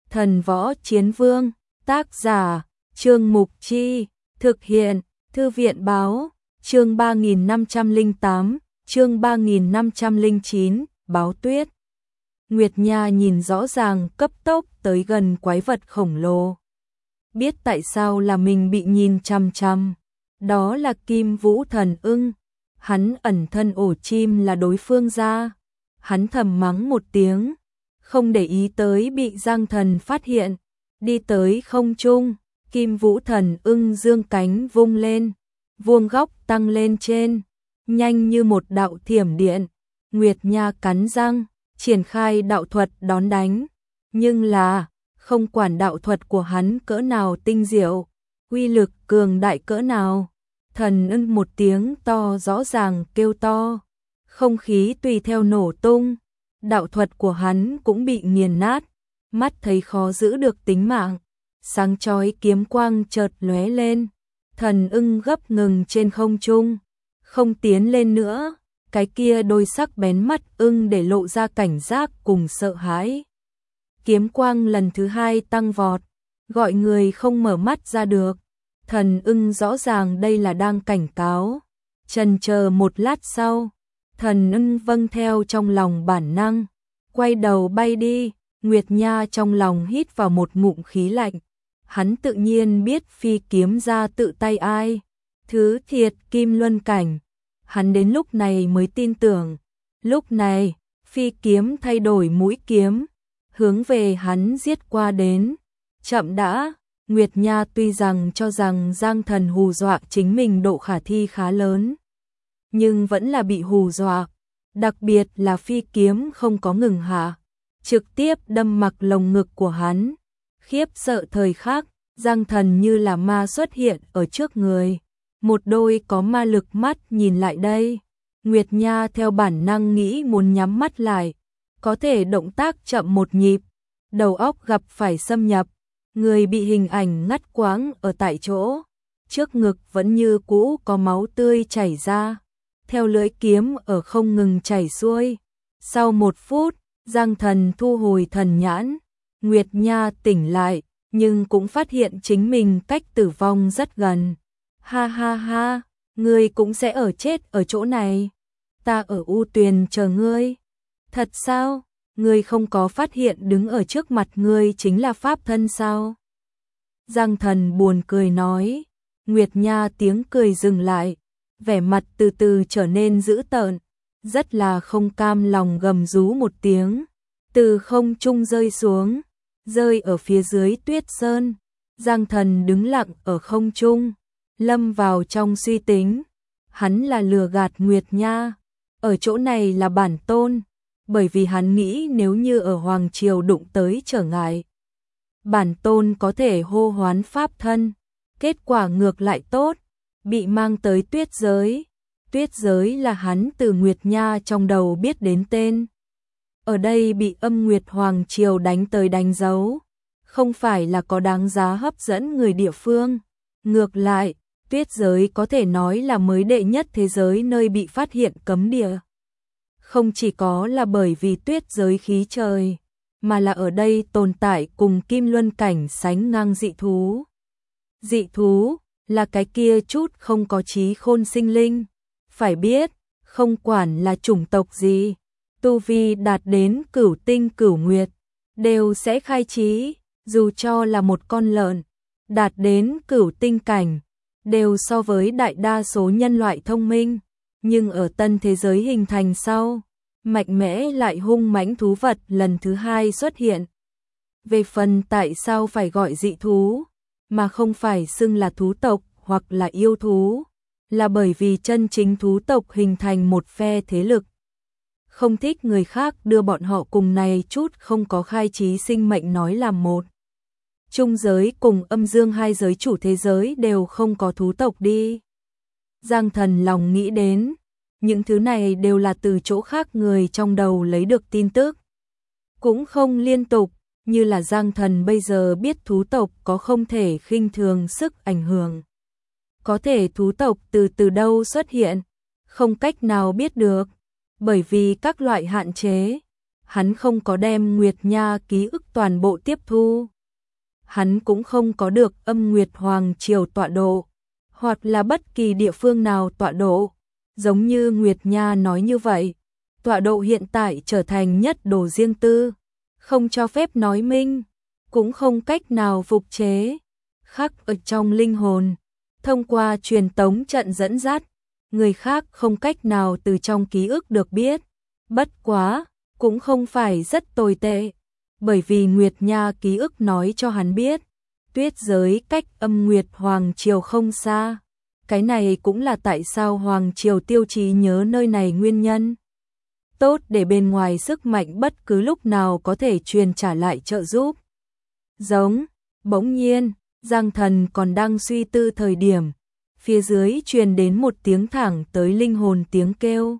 Thần Võ Chiến Vương, tác giả, Trương Mục Chi, thực hiện, Thư viện Báo, chương 3508, chương 3509, Báo Tuyết. Nguyệt Nha nhìn rõ ràng cấp tốc tới gần quái vật khổng lồ. Biết tại sao là mình bị nhìn chằm chằm. Đó là Kim Vũ Thần Ưng. Hắn ẩn thân ổ chim là đối phương ra. Hắn thầm mắng một tiếng, không để ý tới bị Giang Thần phát hiện. Đi tới không trung, Kim Vũ Thần Ưng dương cánh vung lên, vuông góc tăng lên trên, nhanh như một đạo thiểm điện. Nguyệt Nha cắn răng, triển khai đạo thuật đón đánh. Nhưng là, không quản đạo thuật của hắn cỡ nào tinh diệu, uy lực cường đại cỡ nào. Thần Ưng một tiếng to rõ ràng kêu to, không khí tùy theo nổ tung. Đạo thuật của hắn cũng bị nghiền nát, mắt thấy khó giữ được tính mạng. Sáng chói kiếm quang chợt lóe lên, Thần Ưng gấp ngừng trên không trung, không tiến lên nữa. Cái kia đôi sắc bén mắt ưng để lộ ra cảnh giác cùng sợ hãi. Kiếm quang lần thứ hai tăng vọt, gọi người không mở mắt ra được. Thần Ưng rõ ràng đây là đang cảnh cáo. Chần chờ một lát sau, Thần Ưng vâng theo trong lòng bản năng, quay đầu bay đi. Nguyệt Nha trong lòng hít vào một ngụm khí lạnh. Hắn tự nhiên biết phi kiếm ra tự tay ai. Thứ thiệt kim luân cảnh. Hắn đến lúc này mới tin tưởng. Lúc này, phi kiếm thay đổi mũi kiếm, hướng về hắn giết qua đến. Chậm đã, Nguyệt Nha tuy rằng cho rằng Giang Thần hù dọa chính mình độ khả thi khá lớn, nhưng vẫn là bị hù dọa. Đặc biệt là phi kiếm không có ngừng hạ, trực tiếp đâm mặc lồng ngực của hắn. Khiếp sợ thời khắc, Giang Thần như là ma xuất hiện ở trước người. Một đôi có ma lực mắt nhìn lại đây. Nguyệt Nha theo bản năng nghĩ muốn nhắm mắt lại, có thể động tác chậm một nhịp, đầu óc gặp phải xâm nhập. Người bị hình ảnh ngắt quãng ở tại chỗ, trước ngực vẫn như cũ có máu tươi chảy ra, theo lưỡi kiếm ở không ngừng chảy xuôi. Sau 1 phút, Giang Thần thu hồi thần nhãn. Nguyệt Nha tỉnh lại, nhưng cũng phát hiện chính mình cách tử vong rất gần. Ha ha ha, ngươi cũng sẽ ở chết ở chỗ này. Ta ở U Tuyền chờ ngươi. Thật sao? Ngươi không có phát hiện đứng ở trước mặt ngươi chính là pháp thân sao? Giang Thần buồn cười nói. Nguyệt Nha tiếng cười dừng lại, vẻ mặt từ từ trở nên dữ tợn, rất là không cam lòng gầm rú một tiếng, từ không trung rơi xuống, rơi ở phía dưới tuyết sơn. Giang Thần đứng lặng ở không trung, lâm vào trong suy tính. Hắn là lừa gạt Nguyệt Nha, ở chỗ này là bản tôn, bởi vì hắn nghĩ nếu như ở Hoàng Triều đụng tới trở ngại, bản tôn có thể hô hoán pháp thân. Kết quả ngược lại tốt, bị mang tới tuyết giới. Tuyết giới là hắn từ Nguyệt Nha trong đầu biết đến tên. Ở đây bị Âm Nguyệt Hoàng Triều đánh tới đánh dấu, không phải là có đáng giá hấp dẫn người địa phương. Ngược lại, tuyết giới có thể nói là mới đệ nhất thế giới nơi bị phát hiện cấm địa. Không chỉ có là bởi vì tuyết giới khí trời, mà là ở đây tồn tại cùng kim luân cảnh sánh ngang dị thú. Dị thú là cái kia chút không có trí khôn sinh linh. Phải biết, không quản là chủng tộc gì, tu vi đạt đến cửu tinh cửu nguyệt, đều sẽ khai trí. Dù cho là một con lợn, đạt đến cửu tinh cảnh, đều so với đại đa số nhân loại thông minh. Nhưng ở tân thế giới hình thành sau, mạnh mẽ lại hung mãnh thú vật lần thứ hai xuất hiện. Về phần tại sao phải gọi dị thú, mà không phải xưng là thú tộc hoặc là yêu thú, là bởi vì chân chính thú tộc hình thành một phe thế lực, không thích người khác đưa bọn họ cùng này chút không có khai trí sinh mệnh nói làm một. Trung giới cùng âm dương hai giới chủ thế giới đều không có thú tộc đi. Giang Thần lòng nghĩ đến, những thứ này đều là từ chỗ khác người trong đầu lấy được tin tức. Cũng không liên tục, như là Giang Thần bây giờ biết thú tộc có không thể khinh thường sức ảnh hưởng. Có thể thú tộc từ đâu xuất hiện, không cách nào biết được, bởi vì các loại hạn chế. hắn không có đem Nguyệt Nha ký ức toàn bộ tiếp thu. Hắn cũng không có được Âm Nguyệt Hoàng Triều tọa độ, hoặc là bất kỳ địa phương nào tọa độ. Giống như Nguyệt Nha nói như vậy, tọa độ hiện tại trở thành nhất đồ riêng tư, không cho phép nói minh, cũng không cách nào phục chế, khắc ở trong linh hồn, thông qua truyền tống trận dẫn dắt, người khác không cách nào từ trong ký ức được biết. Bất quá, cũng không phải rất tồi tệ, bởi vì Nguyệt Nha ký ức nói cho hắn biết, tuyết giới cách Âm Nguyệt Hoàng Triều không xa. Cái này cũng là tại sao Hoàng Triều tiêu chí nhớ nơi này nguyên nhân. Tốt để bên ngoài sức mạnh bất cứ lúc nào có thể truyền trả lại trợ giúp. Giống, bỗng nhiên, Giang Thần còn đang suy tư thời điểm, phía dưới truyền đến một tiếng thẳng tới linh hồn tiếng kêu.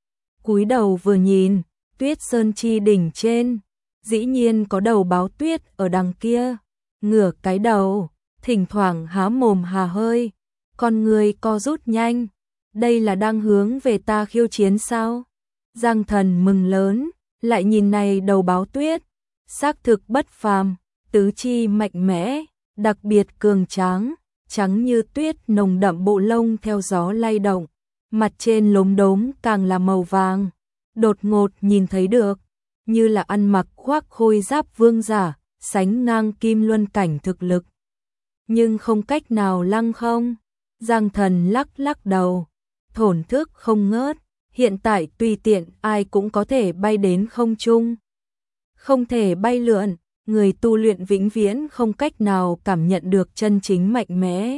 Cúi đầu vừa nhìn, Tuyết Sơn chi đỉnh trên, dĩ nhiên có đầu báo tuyết ở đằng kia, ngửa cái đầu, thỉnh thoảng há mồm hà hơi, con người co rút nhanh, đây là đang hướng về ta khiêu chiến sao? Giang Thần mừng lớn, lại nhìn này đầu báo tuyết, xác thực bất phàm, tứ chi mạnh mẽ, đặc biệt cường tráng, trắng như tuyết, nồng đậm bộ lông theo gió lay động, mặt trên lốm đốm càng là màu vàng, đột ngột nhìn thấy được, như là ăn mặc khoác khôi giáp vương giả, sánh ngang kim luân cảnh thực lực. Nhưng không cách nào lăng không. Giang Thần lắc lắc đầu, thổn thức không ngớt, hiện tại tùy tiện ai cũng có thể bay đến không trung. Không thể bay lượn, người tu luyện vĩnh viễn không cách nào cảm nhận được chân chính mạnh mẽ.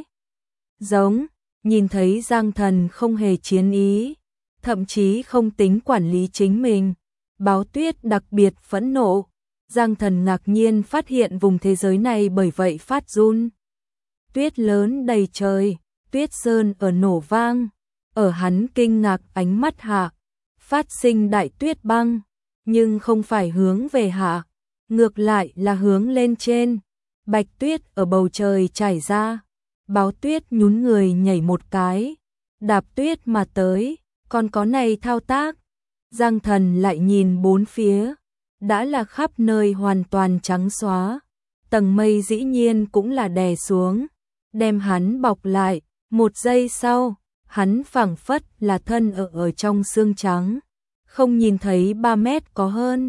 Giống, nhìn thấy Giang Thần không hề chiến ý, thậm chí không tính quản lý chính mình, báo tuyết đặc biệt phẫn nộ. Giang Thần ngạc nhiên phát hiện vùng thế giới này bởi vậy phát run. Tuyết lớn đầy trời, tuyết sơn ở nổ vang, ở hắn kinh ngạc ánh mắt hạ, phát sinh đại tuyết băng, nhưng không phải hướng về hạ, ngược lại là hướng lên trên. Bạch tuyết ở bầu trời trải ra, báo tuyết nhún người nhảy một cái, đạp tuyết mà tới, còn có này thao tác. Giang Thần lại nhìn bốn phía, đã là khắp nơi hoàn toàn trắng xóa, tầng mây dĩ nhiên cũng là đè xuống, đem hắn bọc lại. Một giây sau, hắn phảng phất là thân ở trong xương trắng, không nhìn thấy 3 mét có hơn,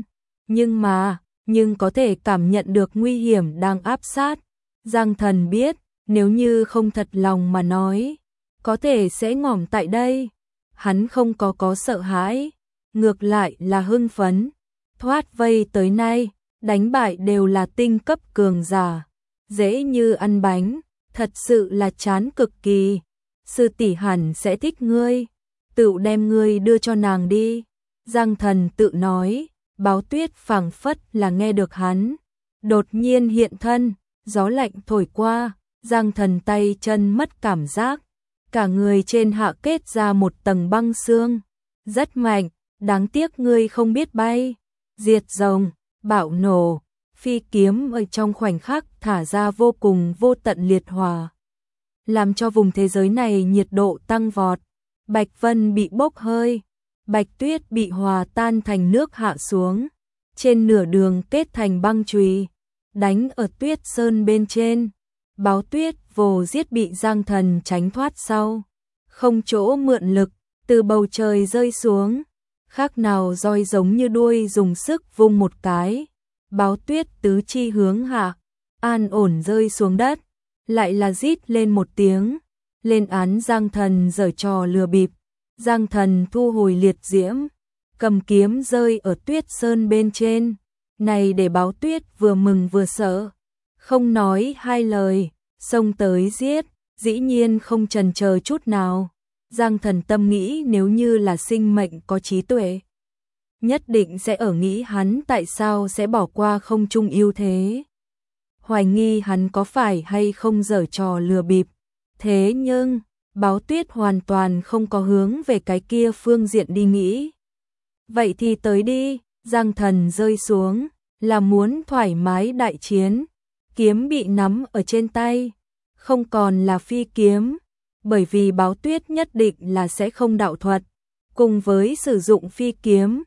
nhưng có thể cảm nhận được nguy hiểm đang áp sát. Giang Thần biết, nếu như không thật lòng mà nói, có thể sẽ ngỏm tại đây. Hắn không có sợ hãi, ngược lại là hưng phấn, thoát vây tới nay, đánh bại đều là tinh cấp cường giả, dễ như ăn bánh. Thật sự là chán cực kỳ, sư tỷ hẳn sẽ thích ngươi, tự đem ngươi đưa cho nàng đi. Giang Thần tự nói, báo tuyết phảng phất là nghe được hắn, đột nhiên hiện thân, gió lạnh thổi qua, Giang Thần tay chân mất cảm giác, cả người trên hạ kết ra một tầng băng xương, rất mạnh, đáng tiếc ngươi không biết bay. Diệt rồng, bạo nổ, phi kiếm ở trong khoảnh khắc thả ra vô cùng vô tận liệt hỏa, làm cho vùng thế giới này nhiệt độ tăng vọt. Bạch Vân bị bốc hơi, bạch tuyết bị hòa tan thành nước hạ xuống, trên nửa đường kết thành băng chùy, đánh ở tuyết sơn bên trên. Báo tuyết vồ giết bị Giang Thần tránh thoát sau, không chỗ mượn lực, từ bầu trời rơi xuống, khác nào roi giống như đuôi dùng sức vung một cái. Báo tuyết tứ chi hướng hạ, an ổn rơi xuống đất, lại là rít lên một tiếng, lên án Giang Thần giở trò lừa bịp. Giang Thần thu hồi liệt diễm, cầm kiếm rơi ở tuyết sơn bên trên, này để báo tuyết vừa mừng vừa sợ, không nói hai lời, xông tới giết, dĩ nhiên không chần chờ chút nào. Giang Thần tâm nghĩ nếu như là sinh mệnh có trí tuệ, nhất định sẽ ở nghĩ hắn tại sao sẽ bỏ qua không trung ưu thế, hoài nghi hắn có phải hay không giở trò lừa bịp. Thế nhưng, báo tuyết hoàn toàn không có hướng về cái kia phương diện đi nghĩ. Vậy thì tới đi, Giang Thần rơi xuống, là muốn thoải mái đại chiến. Kiếm bị nắm ở trên tay, không còn là phi kiếm, bởi vì báo tuyết nhất định là sẽ không đạo thuật, cùng với sử dụng phi kiếm,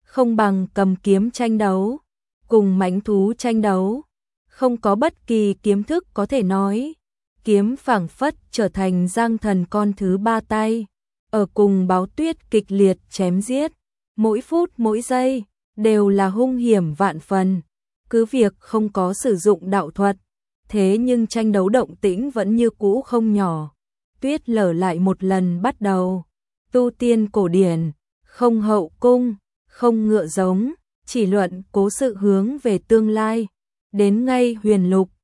không bằng cầm kiếm tranh đấu, cùng mãnh thú tranh đấu, không có bất kỳ kiếm thức có thể nói. Kiếm phảng phất trở thành Giang Thần con thứ ba tay, ở cùng Báo Tuyết kịch liệt chém giết, mỗi phút mỗi giây đều là hung hiểm vạn phần. Cứ việc không có sử dụng đạo thuật, thế nhưng tranh đấu động tĩnh vẫn như cũ không nhỏ. Tuyết Lở lại một lần bắt đầu. Tu tiên cổ điển, không hậu cung, không ngựa giống, chỉ luận cố sự hướng về tương lai. Đến ngay huyền lục,